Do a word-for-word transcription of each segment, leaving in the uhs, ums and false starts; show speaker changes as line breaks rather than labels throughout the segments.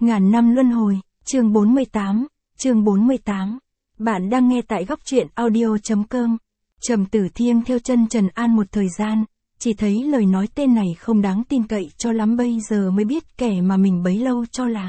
Ngàn năm luân hồi, chương bốn mươi tám, chương bốn mươi tám. Bạn đang nghe tại góc truyện audio.com. Trầm Tử Thiêng theo chân Trần An một thời gian, chỉ thấy lời nói tên này không đáng tin cậy cho lắm, bây giờ mới biết kẻ mà mình bấy lâu cho là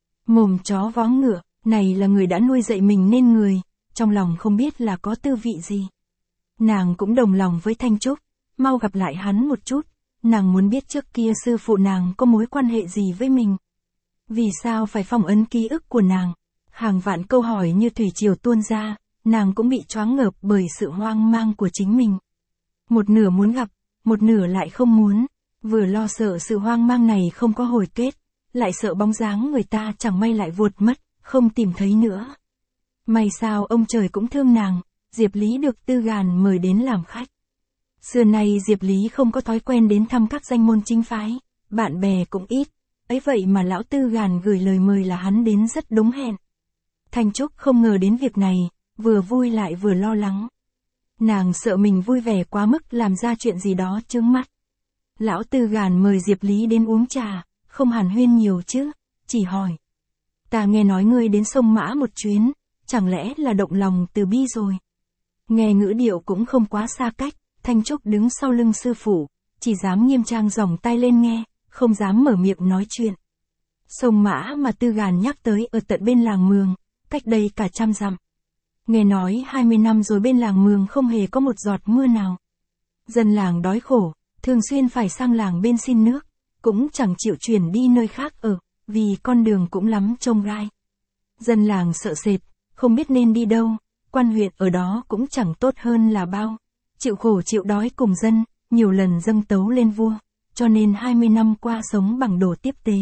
mồm chó vó ngựa, này là người đã nuôi dạy mình nên người, trong lòng không biết là có tư vị gì. Nàng cũng đồng lòng với Thanh Trúc, mau gặp lại hắn một chút, nàng muốn biết trước kia sư phụ nàng có mối quan hệ gì với mình. Vì sao phải phong ấn ký ức của nàng? Hàng vạn câu hỏi như thủy triều tuôn ra, nàng cũng bị choáng ngợp bởi sự hoang mang của chính mình. Một nửa muốn gặp, một nửa lại không muốn, vừa lo sợ sự hoang mang này không có hồi kết, lại sợ bóng dáng người ta chẳng may lại vụt mất, không tìm thấy nữa. May sao ông trời cũng thương nàng, Diệp Lý được Tư Gàn mời đến làm khách. Xưa nay Diệp Lý không có thói quen đến thăm các danh môn chính phái, bạn bè cũng ít. Ấy vậy mà lão Tư Gàn gửi lời mời là hắn đến rất đúng hẹn. Thanh Trúc không ngờ đến việc này, vừa vui lại vừa lo lắng. Nàng sợ mình vui vẻ quá mức làm ra chuyện gì đó chướng mắt. Lão Tư Gàn mời Diệp Lý đến uống trà, không hàn huyên nhiều chứ, chỉ hỏi. Ta nghe nói ngươi đến sông Mã một chuyến, chẳng lẽ là động lòng từ bi rồi? Nghe ngữ điệu cũng không quá xa cách, Thanh Trúc đứng sau lưng sư phụ, chỉ dám nghiêm trang giỏng tay lên nghe, không dám mở miệng nói chuyện. Sông Mã mà Tư Gàn nhắc tới ở tận bên làng Mường, cách đây cả trăm dặm. Nghe nói hai mươi năm rồi bên làng Mường không hề có một giọt mưa nào. Dân làng đói khổ, thường xuyên phải sang làng bên xin nước, cũng chẳng chịu chuyển đi nơi khác ở, vì con đường cũng lắm chông gai. Dân làng sợ sệt, không biết nên đi đâu, quan huyện ở đó cũng chẳng tốt hơn là bao. Chịu khổ chịu đói cùng dân, nhiều lần dâng tấu lên vua. Cho nên hai mươi năm qua sống bằng đồ tiếp tế.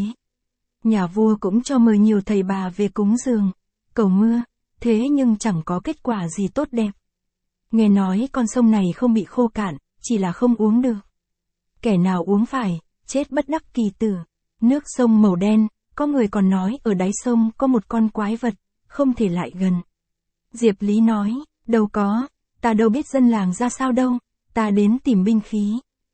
Nhà vua cũng cho mời nhiều thầy bà về cúng dường, cầu mưa, thế nhưng chẳng có kết quả gì tốt đẹp. Nghe nói con sông này không bị khô cạn, chỉ là không uống được. Kẻ nào uống phải, chết bất đắc kỳ tử. Nước sông màu đen, có người còn nói ở đáy sông có một con quái vật, không thể lại gần. Diệp Lý nói, đâu có, ta đâu biết dân làng ra sao đâu, ta đến tìm binh khí.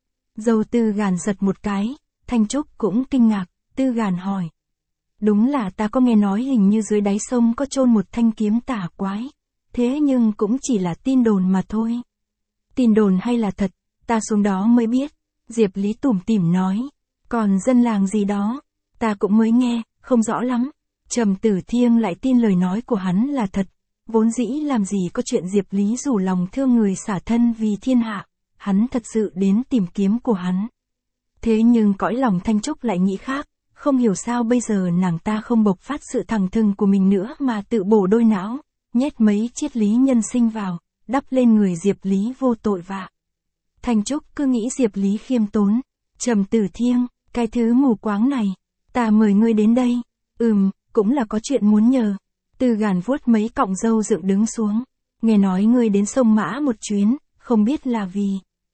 Dâu Tư Gàn giật một cái, Thanh Trúc cũng kinh ngạc, Tư Gàn hỏi. Đúng là ta có nghe nói hình như dưới đáy sông có chôn một thanh kiếm tả quái, thế nhưng cũng chỉ là tin đồn mà thôi. Tin đồn hay là thật, ta xuống đó mới biết, Diệp Lý tủm tỉm nói. Còn dân làng gì đó, ta cũng mới nghe, không rõ lắm. Trầm Tử Thiêng lại tin lời nói của hắn là thật, vốn dĩ làm gì có chuyện Diệp Lý rủ lòng thương người xả thân vì thiên hạ. Hắn thật sự đến tìm kiếm của hắn. Thế nhưng cõi lòng Thanh Trúc lại nghĩ khác, không hiểu sao bây giờ nàng ta không bộc phát sự thẳng thừng của mình nữa mà tự bổ đôi não, nhét mấy triết lý nhân sinh vào, đắp lên người Diệp Lý vô tội vạ. Thanh Trúc cứ nghĩ Diệp Lý khiêm tốn, Trầm Tử Thiêng, cái thứ mù quáng này, ta mời ngươi đến đây, ừm, cũng là có chuyện muốn nhờ. Tư Gàn vuốt mấy cọng râu dựng đứng xuống, nghe nói ngươi đến sông Mã một chuyến, không biết là vì...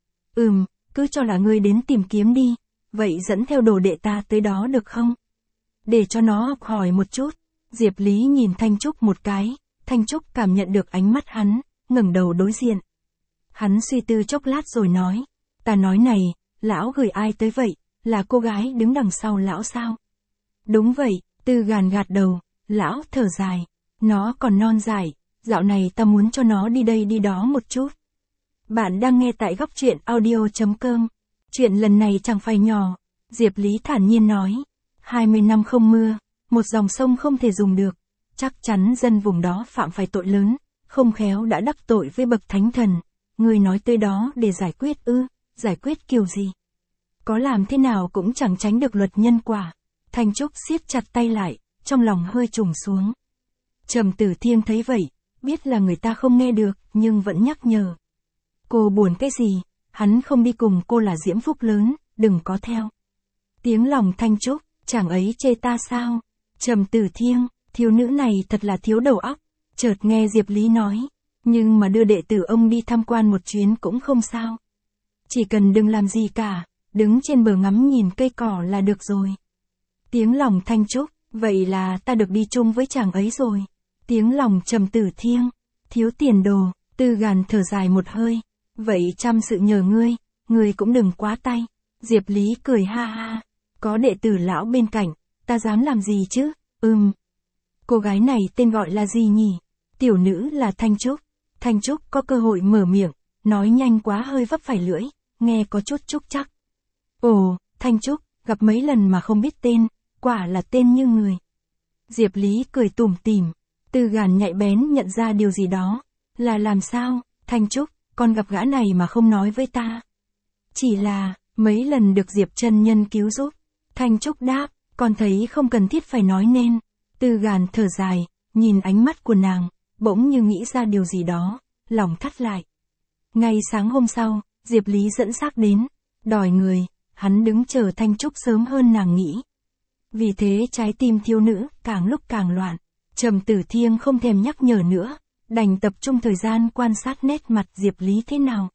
Ừm, cứ cho là ngươi đến tìm kiếm đi, vậy dẫn theo đồ đệ ta tới đó được không? Để cho nó học hỏi một chút. Diệp Lý nhìn Thanh Trúc một cái, Thanh Trúc cảm nhận được ánh mắt hắn, ngẩng đầu đối diện. Hắn suy tư chốc lát rồi nói, ta nói này, lão gửi ai tới vậy, là cô gái đứng đằng sau lão sao? Đúng vậy, Tư Gàn gạt đầu, lão thở dài, nó còn non dại, dạo này ta muốn cho nó đi đây đi đó một chút. Bạn đang nghe tại góc truyện audio.com. Chuyện lần này chẳng phải nhỏ. Diệp Lý thản nhiên nói. hai mươi năm không mưa, một dòng sông không thể dùng được. Chắc chắn dân vùng đó phạm phải tội lớn, không khéo đã đắc tội với bậc thánh thần. Người nói tới đó để giải quyết ư, giải quyết kiểu gì? Có làm thế nào cũng chẳng tránh được luật nhân quả. Thanh Trúc siết chặt tay lại, trong lòng hơi trùng xuống. Trầm Tử Thiêng thấy vậy, biết là người ta không nghe được, nhưng vẫn nhắc nhở. Cô buồn cái gì, hắn không đi cùng cô là diễm phúc lớn, đừng có theo. Tiếng lòng Thanh Trúc, chàng ấy chê ta sao? Trầm Tử Thiêng, thiếu nữ này thật là thiếu đầu óc. Chợt nghe Diệp Lý nói, nhưng mà đưa đệ tử ông đi tham quan một chuyến cũng không sao. Chỉ cần đừng làm gì cả, đứng trên bờ ngắm nhìn cây cỏ là được rồi. Tiếng lòng Thanh Trúc, vậy là ta được đi chung với chàng ấy rồi. Tiếng lòng Trầm Tử Thiêng, thiếu tiền đồ, Tư Gàn thở dài một hơi. Vậy chăm sự nhờ ngươi, ngươi cũng đừng quá tay. Diệp Lý cười ha ha, có đệ tử lão bên cạnh, ta dám làm gì chứ, Ừm. Cô gái này tên gọi là gì nhỉ? Tiểu nữ là Thanh Trúc. Thanh Trúc có cơ hội mở miệng, nói nhanh quá hơi vấp phải lưỡi, nghe có chút trúc chắc. Ồ, Thanh Trúc, gặp mấy lần mà không biết tên, quả là tên như người. Diệp Lý cười tủm tỉm, Tư Gàn nhạy bén nhận ra điều gì đó. Là làm sao, Thanh Trúc, con gặp gã này mà không nói với ta. Chỉ là, mấy lần được Diệp chân nhân cứu giúp. Thanh Trúc đáp, con thấy không cần thiết phải nói nên. Tư Gàn thở dài, nhìn ánh mắt của nàng, bỗng như nghĩ ra điều gì đó, lòng thắt lại. Ngay sáng hôm sau, Diệp Lý dẫn xác đến, đòi người, hắn đứng chờ Thanh Trúc sớm hơn nàng nghĩ. Vì thế trái tim thiếu nữ càng lúc càng loạn, Trầm Tử Thiêng không thèm nhắc nhở nữa, đành tập trung thời gian quan sát nét mặt Diệp Lý thế nào.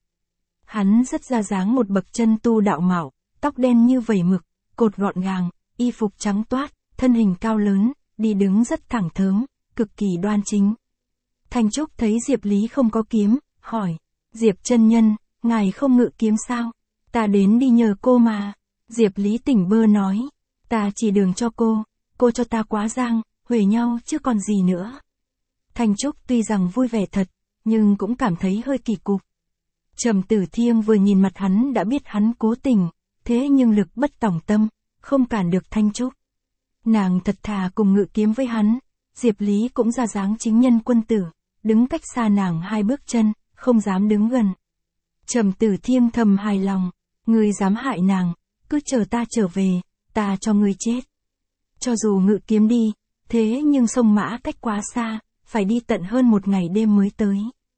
Hắn rất ra dáng một bậc chân tu đạo mạo, tóc đen như vẩy mực, cột gọn gàng, y phục trắng toát, thân hình cao lớn, đi đứng rất thẳng thớm, cực kỳ đoan chính. Thanh Trúc thấy Diệp Lý không có kiếm, hỏi, Diệp chân nhân, ngài không ngự kiếm sao? Ta đến đi nhờ cô mà. Diệp Lý tỉnh bơ nói, ta chỉ đường cho cô, cô cho ta quá giang, huề nhau chứ còn gì nữa. Thanh Trúc tuy rằng vui vẻ thật, nhưng cũng cảm thấy hơi kỳ cục. Trầm Tử Thiêng vừa nhìn mặt hắn đã biết hắn cố tình, thế nhưng lực bất tòng tâm, không cản được Thanh Trúc. Nàng thật thà cùng ngự kiếm với hắn, Diệp Lý cũng ra dáng chính nhân quân tử, đứng cách xa nàng hai bước chân, không dám đứng gần. Trầm Tử Thiêng thầm hài lòng, ngươi dám hại nàng, cứ chờ ta trở về, ta cho ngươi chết. Cho dù ngự kiếm đi, thế nhưng sông Mã cách quá xa, phải đi tận hơn một ngày đêm mới tới.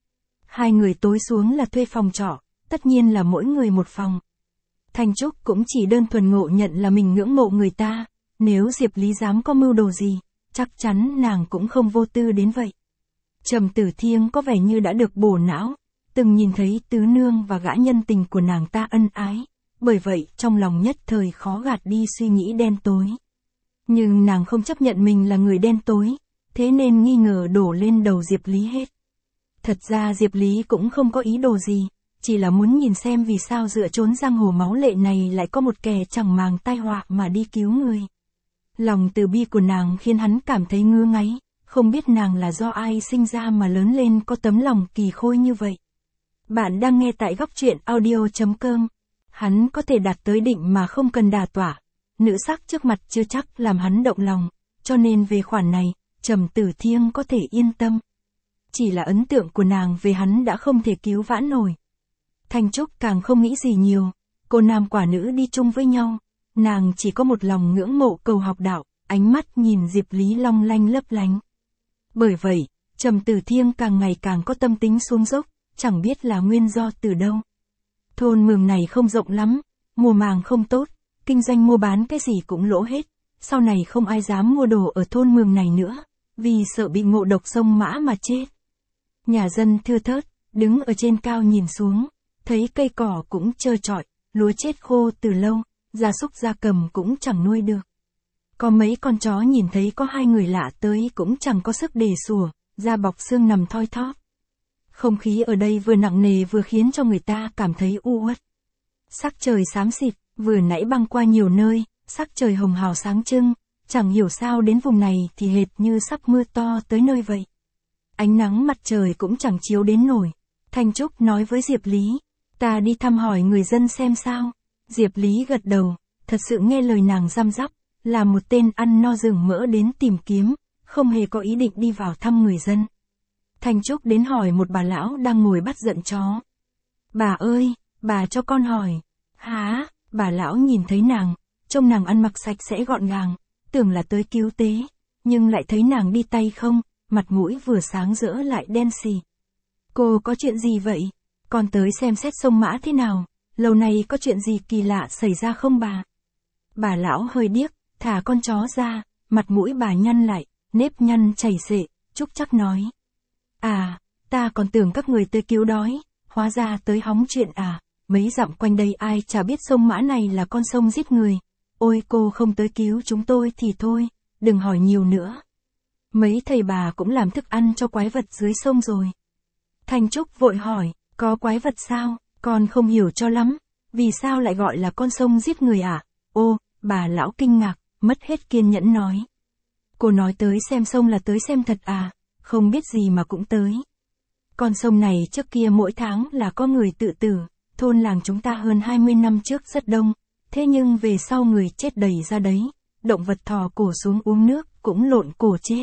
Hai người tối xuống là thuê phòng trọ, tất nhiên là mỗi người một phòng. Thanh Trúc cũng chỉ đơn thuần ngộ nhận là mình ngưỡng mộ người ta, nếu Diệp Lý dám có mưu đồ gì, chắc chắn nàng cũng không vô tư đến vậy. Trầm Tử Thiêng có vẻ như đã được bổ não, từng nhìn thấy tứ nương và gã nhân tình của nàng ta ân ái, bởi vậy trong lòng nhất thời khó gạt đi suy nghĩ đen tối. Nhưng nàng không chấp nhận mình là người đen tối, thế nên nghi ngờ đổ lên đầu Diệp Lý hết. Thật ra Diệp Lý cũng không có ý đồ gì, chỉ là muốn nhìn xem vì sao dựa trốn giang hồ máu lệ này lại có một kẻ chẳng màng tai họa mà đi cứu người. Lòng từ bi của nàng khiến hắn cảm thấy ngứa ngáy, không biết nàng là do ai sinh ra mà lớn lên có tấm lòng kỳ khôi như vậy. Bạn đang nghe tại góc truyện audio chấm com. Hắn có thể đạt tới định mà không cần đà tỏa. Nữ sắc trước mặt chưa chắc làm hắn động lòng, cho nên về khoản này, Trầm Tử Thiêng có thể yên tâm. Chỉ là ấn tượng của nàng về hắn đã không thể cứu vãn nổi. Thanh Trúc càng không nghĩ gì nhiều, cô nam quả nữ đi chung với nhau, nàng chỉ có một lòng ngưỡng mộ cầu học đạo, ánh mắt nhìn Diệp Lý long lanh lấp lánh. Bởi vậy, Trầm Tử Thiêng càng ngày càng có tâm tính xuống dốc, chẳng biết là nguyên do từ đâu. Thôn mường này không rộng lắm, mùa màng không tốt, kinh doanh mua bán cái gì cũng lỗ hết, sau này không ai dám mua đồ ở thôn mường này nữa, vì sợ bị ngộ độc sông Mã mà chết. Nhà dân thưa thớt, đứng ở trên cao nhìn xuống, thấy cây cỏ cũng trơ trọi, lúa chết khô từ lâu, gia súc gia cầm cũng chẳng nuôi được. Có mấy con chó nhìn thấy có hai người lạ tới cũng chẳng có sức để sủa, da bọc xương nằm thoi thóp. Không khí ở đây vừa nặng nề vừa khiến cho người ta cảm thấy u uất. Sắc trời xám xịt, vừa nãy băng qua nhiều nơi, sắc trời hồng hào sáng trưng, chẳng hiểu sao đến vùng này thì hệt như sắp mưa to tới nơi vậy. Ánh nắng mặt trời cũng chẳng chiếu đến nổi. Thanh Trúc nói với Diệp Lý, ta đi thăm hỏi người dân xem sao. Diệp Lý gật đầu, thật sự nghe lời nàng răm rắp, là một tên ăn no rừng mỡ đến tìm kiếm, không hề có ý định đi vào thăm người dân. Thanh Trúc đến hỏi một bà lão đang ngồi bắt giận chó. Bà ơi, bà cho con hỏi. Hả? Bà lão nhìn thấy nàng, trông nàng ăn mặc sạch sẽ gọn gàng, tưởng là tới cứu tế, nhưng lại thấy nàng đi tay không, mặt mũi vừa sáng rỡ lại đen xì. Cô có chuyện gì vậy? Con tới xem xét sông Mã thế nào, lâu nay có chuyện gì kỳ lạ xảy ra không bà? Bà lão hơi điếc, thả con chó ra, mặt mũi bà nhăn lại, nếp nhăn chảy xệ, Trúc chắc nói. À, ta còn tưởng các người tới cứu đói, hóa ra tới hóng chuyện à, mấy dặm quanh đây ai chả biết sông Mã này là con sông giết người. Ôi cô không tới cứu chúng tôi thì thôi, đừng hỏi nhiều nữa. Mấy thầy bà cũng làm thức ăn cho quái vật dưới sông rồi. Thanh Trúc vội hỏi, có quái vật sao, con không hiểu cho lắm, vì sao lại gọi là con sông giết người à? Ô, bà lão kinh ngạc, mất hết kiên nhẫn nói. Cô nói tới xem sông là tới xem thật à, không biết gì mà cũng tới. Con sông này trước kia mỗi tháng là có người tự tử, thôn làng chúng ta hơn hai mươi năm trước rất đông, thế nhưng về sau người chết đầy ra đấy, động vật thò cổ xuống uống nước cũng lộn cổ chết.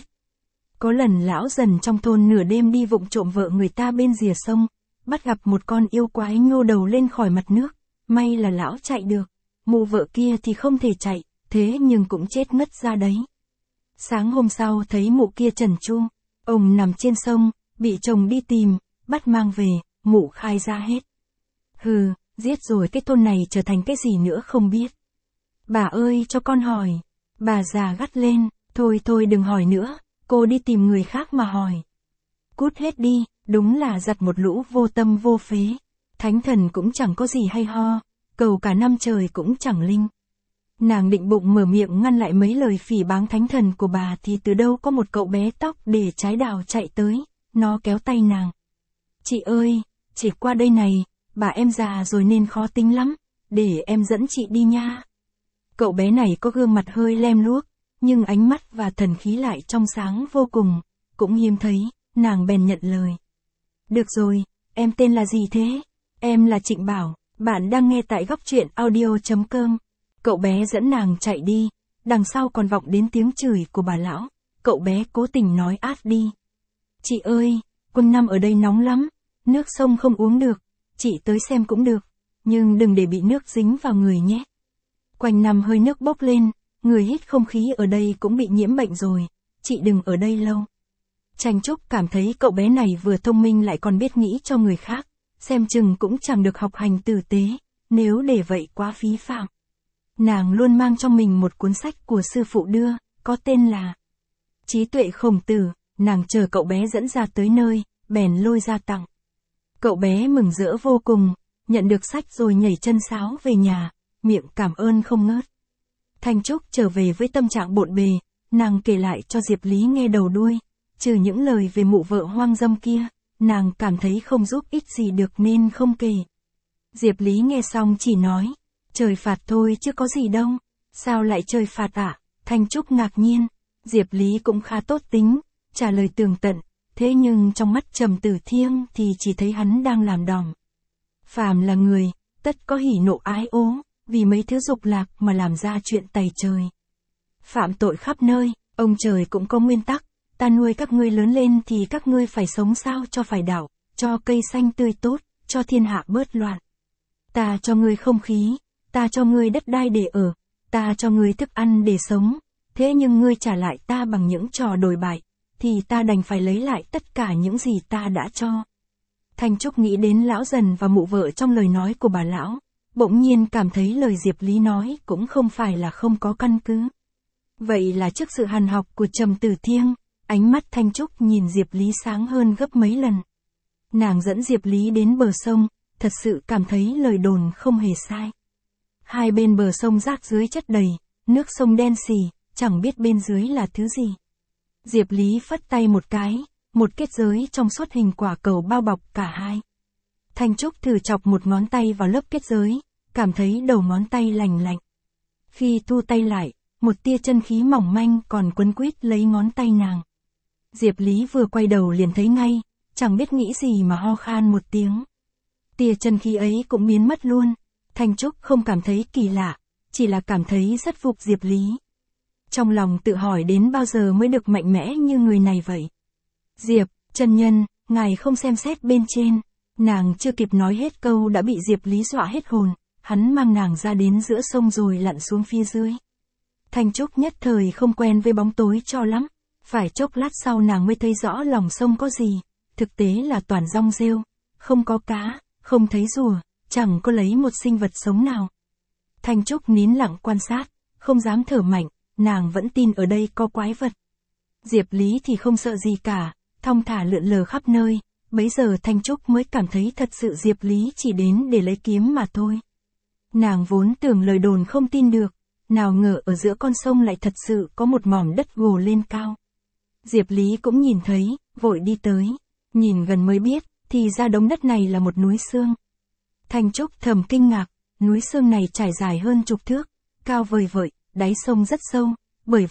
Có lần lão dần trong thôn nửa đêm đi vụng trộm vợ người ta bên rìa sông, bắt gặp một con yêu quái nhô đầu lên khỏi mặt nước, may là lão chạy được, mụ vợ kia thì không thể chạy, thế nhưng cũng chết ngất ra đấy. Sáng hôm sau thấy mụ kia trần tru, ông nằm trên sông, bị chồng đi tìm, bắt mang về, mụ khai ra hết. Hừ, giết rồi cái thôn này trở thành cái gì nữa không biết. Bà ơi cho con hỏi, bà già gắt lên, thôi thôi đừng hỏi nữa, cô đi tìm người khác mà hỏi. Cút hết đi, đúng là giặt một lũ vô tâm vô phế. Thánh thần cũng chẳng có gì hay ho, cầu cả năm trời cũng chẳng linh. Nàng định bụng mở miệng ngăn lại mấy lời phỉ báng thánh thần của bà thì từ đâu có một cậu bé tóc để trái đào chạy tới, nó kéo tay nàng. Chị ơi, chị qua đây này, bà em già rồi nên khó tính lắm, để em dẫn chị đi nha. Cậu bé này có gương mặt hơi lem luốc, nhưng ánh mắt và thần khí lại trong sáng vô cùng, cũng hiếm thấy, nàng bèn nhận lời. Được rồi, em tên là gì thế? Em là Trịnh Bảo, bạn đang nghe tại góc truyện audio chấm com. Cậu bé dẫn nàng chạy đi, đằng sau còn vọng đến tiếng chửi của bà lão, cậu bé cố tình nói át đi. Chị ơi, quanh năm ở đây nóng lắm, nước sông không uống được, chị tới xem cũng được, nhưng đừng để bị nước dính vào người nhé. Quanh năm hơi nước bốc lên, người hít không khí ở đây cũng bị nhiễm bệnh rồi, chị đừng ở đây lâu. Tranh Trúc cảm thấy cậu bé này vừa thông minh lại còn biết nghĩ cho người khác, xem chừng cũng chẳng được học hành tử tế, nếu để vậy quá phí phạm. Nàng luôn mang trong mình một cuốn sách của sư phụ đưa, có tên là Trí tuệ khổng tử, nàng chờ cậu bé dẫn ra tới nơi, bèn lôi ra tặng. Cậu bé mừng rỡ vô cùng, nhận được sách rồi nhảy chân sáo về nhà, miệng cảm ơn không ngớt. Thanh Trúc trở về với tâm trạng bộn bề, nàng kể lại cho Diệp Lý nghe đầu đuôi, trừ những lời về mụ vợ hoang dâm kia, nàng cảm thấy không giúp ích gì được nên không kể. Diệp Lý nghe xong chỉ nói, trời phạt thôi chứ có gì đâu, sao lại trời phạt ạ? À? Thanh Trúc ngạc nhiên, Diệp Lý cũng khá tốt tính, trả lời tường tận, thế nhưng trong mắt Trầm Tử Thiêng thì chỉ thấy hắn đang làm đòn. Phàm là người, tất có hỉ nộ ái ố, vì mấy thứ dục lạc mà làm ra chuyện tày trời. Phạm tội khắp nơi, ông trời cũng có nguyên tắc, ta nuôi các ngươi lớn lên thì các ngươi phải sống sao cho phải đạo, cho cây xanh tươi tốt, cho thiên hạ bớt loạn. Ta cho ngươi không khí, ta cho ngươi đất đai để ở, ta cho ngươi thức ăn để sống, thế nhưng ngươi trả lại ta bằng những trò đồi bại, thì ta đành phải lấy lại tất cả những gì ta đã cho. Thanh Trúc nghĩ đến lão dần và mụ vợ trong lời nói của bà lão, bỗng nhiên cảm thấy lời Diệp Lý nói cũng không phải là không có căn cứ. Vậy là trước sự hàn học của Trầm Tử Thiêng, ánh mắt Thanh Trúc nhìn Diệp Lý sáng hơn gấp mấy lần. Nàng dẫn Diệp Lý đến bờ sông, thật sự cảm thấy lời đồn không hề sai. Hai bên bờ sông rác dưới chất đầy, nước sông đen xì, chẳng biết bên dưới là thứ gì. Diệp Lý phất tay một cái, một kết giới trong suốt hình quả cầu bao bọc cả hai. Thanh Trúc thử chọc một ngón tay vào lớp kết giới, cảm thấy đầu ngón tay lành lạnh. Khi thu tay lại, một tia chân khí mỏng manh còn quấn quýt lấy ngón tay nàng. Diệp Lý vừa quay đầu liền thấy ngay, chẳng biết nghĩ gì mà ho khan một tiếng. Tia chân khí ấy cũng biến mất luôn, Thanh Trúc không cảm thấy kỳ lạ, chỉ là cảm thấy rất phục Diệp Lý. Trong lòng tự hỏi đến bao giờ mới được mạnh mẽ như người này vậy. Diệp, chân nhân, ngài không xem xét bên trên. Nàng chưa kịp nói hết câu đã bị Diệp Lý dọa hết hồn, hắn mang nàng ra đến giữa sông rồi lặn xuống phía dưới. Thanh Trúc nhất thời không quen với bóng tối cho lắm, phải chốc lát sau nàng mới thấy rõ lòng sông có gì, thực tế là toàn rong rêu, không có cá, không thấy rùa, chẳng có lấy một sinh vật sống nào. Thanh Trúc nín lặng quan sát, không dám thở mạnh, nàng vẫn tin ở đây có quái vật. Diệp Lý thì không sợ gì cả, thong thả lượn lờ khắp nơi. Bấy giờ Thanh Trúc mới cảm thấy thật sự Diệp Lý chỉ đến để lấy kiếm mà thôi. Nàng vốn tưởng lời đồn không tin được, nào ngờ ở giữa con sông lại thật sự có một mỏm đất gồ lên cao. Diệp Lý cũng nhìn thấy, vội đi tới, nhìn gần mới biết, thì ra đống đất này là một núi xương. Thanh Trúc thầm kinh ngạc, núi xương này trải dài hơn chục thước, cao vời vợi, đáy sông rất sâu, bởi vậy,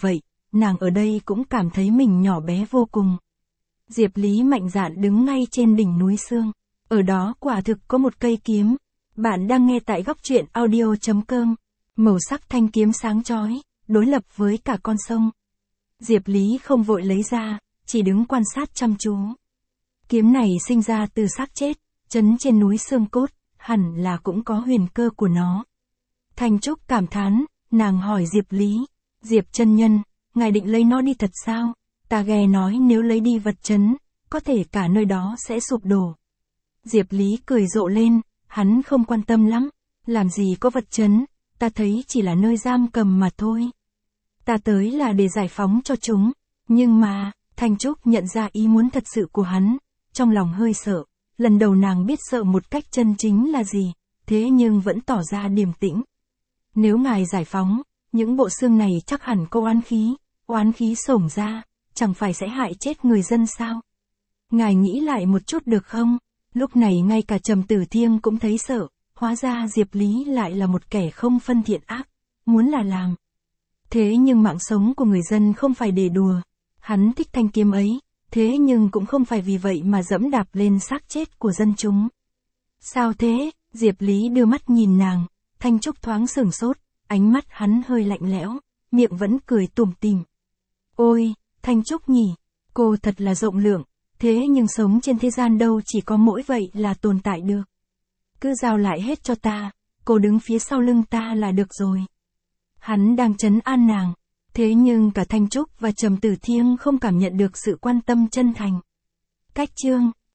nàng ở đây cũng cảm thấy mình nhỏ bé vô cùng. Diệp Lý mạnh dạn đứng ngay trên đỉnh núi Sương. Ở đó quả thực có một cây kiếm. Bạn đang nghe tại góc truyện audio chấm com. Màu sắc thanh kiếm sáng chói, đối lập với cả con sông. Diệp Lý không vội lấy ra, chỉ đứng quan sát chăm chú. Kiếm này sinh ra từ xác chết, trấn trên núi xương cốt, hẳn là cũng có huyền cơ của nó. Thanh Trúc cảm thán, nàng hỏi Diệp Lý, Diệp chân nhân, ngài định lấy nó đi thật sao? Ta nghe nói nếu lấy đi vật trấn, có thể cả nơi đó sẽ sụp đổ. Diệp Lý cười rộ lên, hắn không quan tâm lắm, làm gì có vật trấn, ta thấy chỉ là nơi giam cầm mà thôi. Ta tới là để giải phóng cho chúng, nhưng mà, Thanh Trúc nhận ra ý muốn thật sự của hắn, trong lòng hơi sợ, lần đầu nàng biết sợ một cách chân chính là gì, thế nhưng vẫn tỏ ra điềm tĩnh. Nếu ngài giải phóng, những bộ xương này chắc hẳn có oán khí, oán khí xổng ra, chẳng phải sẽ hại chết người dân sao? Ngài nghĩ lại một chút được không? Lúc này ngay cả Trầm Tử Thiêng cũng thấy sợ, hóa ra Diệp Lý lại là một kẻ không phân thiện ác, muốn là làm. Thế nhưng mạng sống của người dân không phải để đùa, hắn thích thanh kiếm ấy, thế nhưng cũng không phải vì vậy mà dẫm đạp lên xác chết của dân chúng. Sao thế? Diệp Lý đưa mắt nhìn nàng, Thanh Trúc thoáng sửng sốt, ánh mắt hắn hơi lạnh lẽo, miệng vẫn cười tủm tỉm. Ôi, Thanh Trúc nhỉ, cô thật là rộng lượng, thế nhưng sống trên thế gian đâu chỉ có mỗi vậy là tồn tại được. Cứ giao lại hết cho ta, cô đứng phía sau lưng ta là được rồi. Hắn đang trấn an nàng, thế nhưng cả Thanh Trúc và Trầm Tử Thiêng không cảm nhận được sự quan tâm chân thành. Cách chương